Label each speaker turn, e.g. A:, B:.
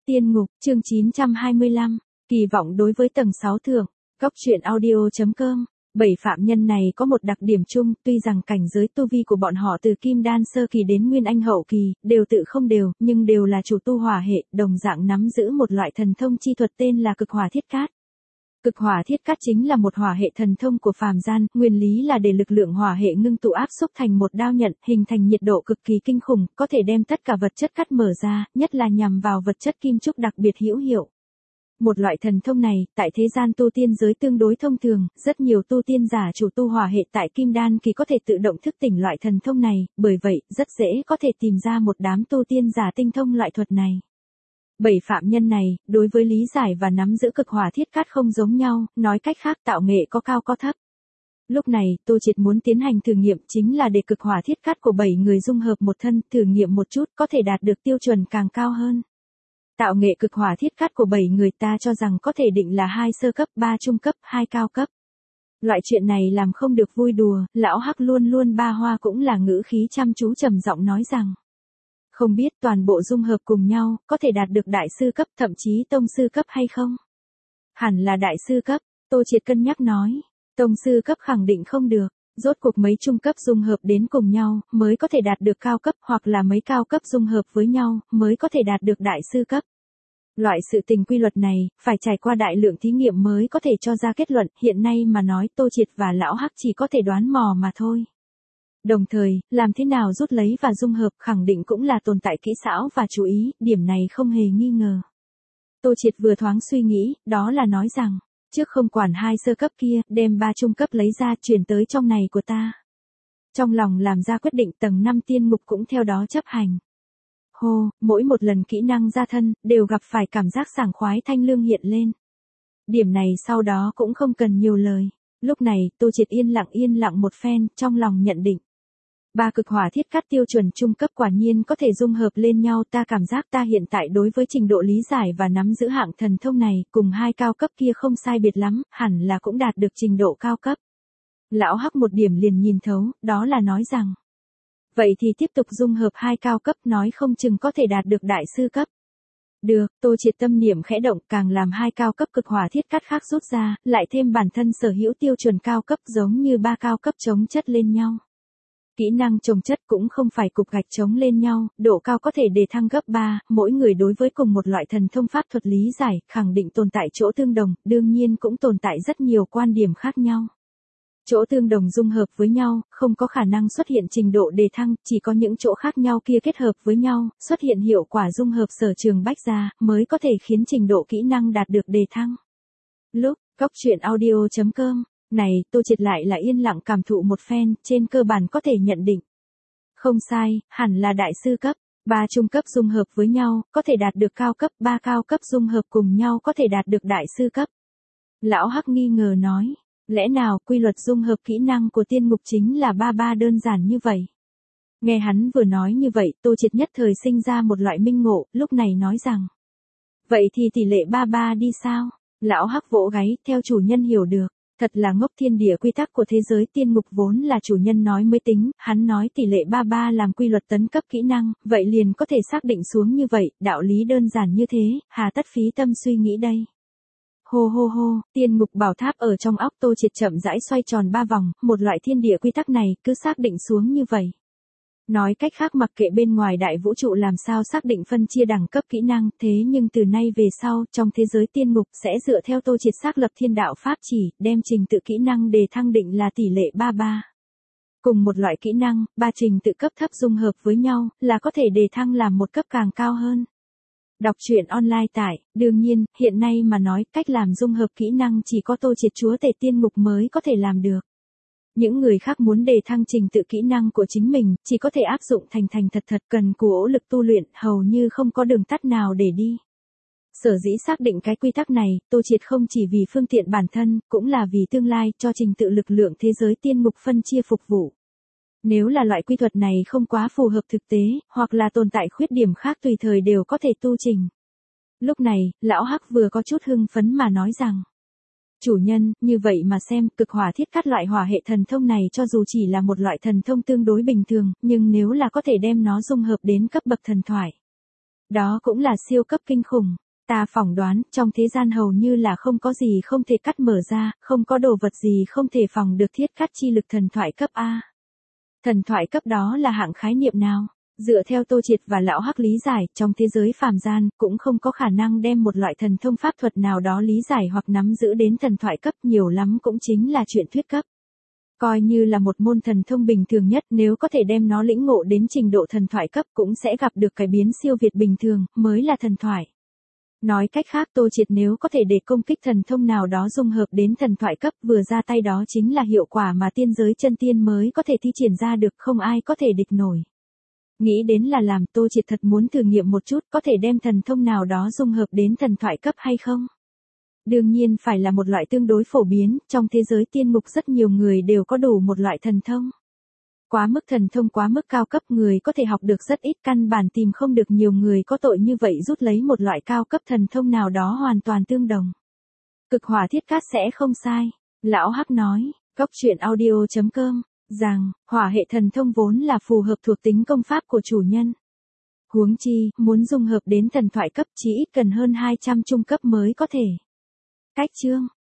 A: Tiên ngục, chương 925, kỳ vọng đối với tầng 6 thượng, Cốc truyện audio.com. 7 phạm nhân này có một đặc điểm chung, tuy rằng cảnh giới tu vi của bọn họ từ kim đan sơ kỳ đến nguyên anh hậu kỳ, đều tự không đều, nhưng đều là chủ tu hỏa hệ, đồng dạng nắm giữ một loại thần thông chi thuật tên là cực hỏa thiết cát. Cực hỏa thiết cát chính là một hỏa hệ thần thông của phàm gian, nguyên lý là để lực lượng hỏa hệ ngưng tụ áp xúc thành một đao nhận, hình thành nhiệt độ cực kỳ kinh khủng, có thể đem tất cả vật chất cắt mở ra, nhất là nhằm vào vật chất kim trúc đặc biệt hữu hiệu. Một loại thần thông này, tại thế gian tu tiên giới tương đối thông thường, rất nhiều tu tiên giả chủ tu hỏa hệ tại kim đan kỳ có thể tự động thức tỉnh loại thần thông này, bởi vậy, rất dễ có thể tìm ra một đám tu tiên giả tinh thông loại thuật này. 7 phạm nhân này, đối với lý giải và nắm giữ cực hỏa thiết cát không giống nhau, nói cách khác tạo nghệ có cao có thấp. Lúc này, Tô Triệt muốn tiến hành thử nghiệm chính là để cực hỏa thiết cát của 7 người dung hợp một thân, thử nghiệm một chút có thể đạt được tiêu chuẩn càng cao hơn. Tạo nghệ cực hỏa thiết cát của 7 người ta cho rằng có thể định là 2 sơ cấp, 3 trung cấp, 2 cao cấp. Loại chuyện này làm không được vui đùa, lão Hắc luôn luôn ba hoa cũng là ngữ khí chăm chú trầm giọng nói rằng. Không biết toàn bộ dung hợp cùng nhau, có thể đạt được đại sư cấp, thậm chí tông sư cấp hay không? Hẳn là đại sư cấp, Tô Triệt cân nhắc nói. Tông sư cấp khẳng định không được, rốt cuộc mấy trung cấp dung hợp đến cùng nhau, mới có thể đạt được cao cấp, hoặc là mấy cao cấp dung hợp với nhau, mới có thể đạt được đại sư cấp. Loại sự tình quy luật này, phải trải qua đại lượng thí nghiệm mới có thể cho ra kết luận, hiện nay mà nói Tô Triệt và lão Hắc chỉ có thể đoán mò mà thôi. Đồng thời, làm thế nào rút lấy và dung hợp khẳng định cũng là tồn tại kỹ xảo và chú ý, điểm này không hề nghi ngờ. Tô Triệt vừa thoáng suy nghĩ, đó là nói rằng, trước không quản 2 sơ cấp kia, đem 3 trung cấp lấy ra chuyển tới trong này của ta. Trong lòng làm ra quyết định tầng 5 tiên ngục cũng theo đó chấp hành. Hô, mỗi một lần kỹ năng ra thân, đều gặp phải cảm giác sảng khoái thanh lương hiện lên. Điểm này sau đó cũng không cần nhiều lời. Lúc này, Tô Triệt yên lặng một phen, trong lòng nhận định. 3 cực hỏa thiết cát tiêu chuẩn trung cấp quả nhiên có thể dung hợp lên nhau, ta cảm giác ta hiện tại đối với trình độ lý giải và nắm giữ hạng thần thông này, cùng 2 cao cấp kia không sai biệt lắm, hẳn là cũng đạt được trình độ cao cấp. Lão Hắc một điểm liền nhìn thấu, đó là nói rằng. Vậy thì tiếp tục dung hợp 2 cao cấp, nói không chừng có thể đạt được đại sư cấp. Được, Tô Triệt tâm niệm khẽ động, càng làm 2 cao cấp cực hỏa thiết cát khác rút ra, lại thêm bản thân sở hữu tiêu chuẩn cao cấp giống như 3 cao cấp chống chất lên nhau. Kỹ năng chồng chất cũng không phải cục gạch chống lên nhau, độ cao có thể đề thăng gấp 3, mỗi người đối với cùng một loại thần thông pháp thuật lý giải, khẳng định tồn tại chỗ tương đồng, đương nhiên cũng tồn tại rất nhiều quan điểm khác nhau. Chỗ tương đồng dung hợp với nhau, không có khả năng xuất hiện trình độ đề thăng, chỉ có những chỗ khác nhau kia kết hợp với nhau, xuất hiện hiệu quả dung hợp sở trường bách gia, mới có thể khiến trình độ kỹ năng đạt được đề thăng. Lúc, Cốc truyện audio.com. Này, Tô Triệt lại là yên lặng cảm thụ một phen, trên cơ bản có thể nhận định. Không sai, hẳn là đại sư cấp, 3 trung cấp dung hợp với nhau, có thể đạt được cao cấp, 3 cao cấp dung hợp cùng nhau có thể đạt được đại sư cấp. Lão Hắc nghi ngờ nói, lẽ nào quy luật dung hợp kỹ năng của tiên ngục chính là 33 đơn giản như vậy? Nghe hắn vừa nói như vậy, Tô Triệt nhất thời sinh ra một loại minh ngộ, lúc này nói rằng. Vậy thì tỷ lệ 33 đi sao? Lão Hắc vỗ gáy, theo chủ nhân hiểu được. Thật là ngốc, thiên địa quy tắc của thế giới tiên ngục vốn là chủ nhân nói mới tính, hắn nói tỷ lệ 33 làm quy luật tấn cấp kỹ năng, vậy liền có thể xác định xuống như vậy, đạo lý đơn giản như thế, hà tất phí tâm suy nghĩ đây. Hô hô hô, tiên ngục bảo tháp ở trong óc Tô Triệt chậm rãi xoay tròn 3 vòng, một loại thiên địa quy tắc này cứ xác định xuống như vậy. Nói cách khác mặc kệ bên ngoài đại vũ trụ làm sao xác định phân chia đẳng cấp kỹ năng, thế nhưng từ nay về sau, trong thế giới tiên ngục sẽ dựa theo Tô Triệt xác lập thiên đạo pháp chỉ, đem trình tự kỹ năng đề thăng định là tỷ lệ 33. Cùng một loại kỹ năng, 3 trình tự cấp thấp dung hợp với nhau, là có thể đề thăng làm một cấp càng cao hơn. Đọc truyện online tại, đương nhiên, hiện nay mà nói, cách làm dung hợp kỹ năng chỉ có Tô Triệt chúa tể tiên ngục mới có thể làm được. Những người khác muốn đề thăng trình tự kỹ năng của chính mình, chỉ có thể áp dụng thành thật cần cù lực tu luyện, hầu như không có đường tắt nào để đi. Sở dĩ xác định cái quy tắc này, Tô Triệt không chỉ vì phương tiện bản thân, cũng là vì tương lai cho trình tự lực lượng thế giới tiên ngục phân chia phục vụ. Nếu là loại quy thuật này không quá phù hợp thực tế, hoặc là tồn tại khuyết điểm khác tùy thời đều có thể tu trình. Lúc này, lão Hắc vừa có chút hưng phấn mà nói rằng. Chủ nhân, như vậy mà xem, cực hỏa thiết cát loại hỏa hệ thần thông này cho dù chỉ là một loại thần thông tương đối bình thường, nhưng nếu là có thể đem nó dung hợp đến cấp bậc thần thoại. Đó cũng là siêu cấp kinh khủng. Ta phỏng đoán, trong thế gian hầu như là không có gì không thể cắt mở ra, không có đồ vật gì không thể phòng được thiết cắt chi lực thần thoại cấp A. Thần thoại cấp đó là hạng khái niệm nào? Dựa theo Tô Triệt và Lão Hắc lý giải, trong thế giới phàm gian, cũng không có khả năng đem một loại thần thông pháp thuật nào đó lý giải hoặc nắm giữ đến thần thoại cấp, nhiều lắm cũng chính là chuyện thuyết cấp. Coi như là một môn thần thông bình thường nhất, nếu có thể đem nó lĩnh ngộ đến trình độ thần thoại cấp cũng sẽ gặp được cải biến siêu việt bình thường, mới là thần thoại. Nói cách khác, Tô Triệt nếu có thể để công kích thần thông nào đó dung hợp đến thần thoại cấp, vừa ra tay đó chính là hiệu quả mà tiên giới chân tiên mới có thể thi triển ra được, không ai có thể địch nổi. Nghĩ đến là làm, Tô Triệt thật muốn thử nghiệm một chút, có thể đem thần thông nào đó dung hợp đến thần thoại cấp hay không? Đương nhiên phải là một loại tương đối phổ biến, trong thế giới tiên mục rất nhiều người đều có đủ một loại thần thông. Quá mức thần thông quá mức cao cấp, người có thể học được rất ít, căn bản tìm không được nhiều người có tội như vậy rút lấy một loại cao cấp thần thông nào đó hoàn toàn tương đồng. Cực hỏa thiết cát sẽ không sai. Lão Hắc nói, góc truyện audio.com, rằng, hỏa hệ thần thông vốn là phù hợp thuộc tính công pháp của chủ nhân. Huống chi, muốn dung hợp đến thần thoại cấp chỉ ít cần hơn 200 trung cấp mới có thể. Cách chương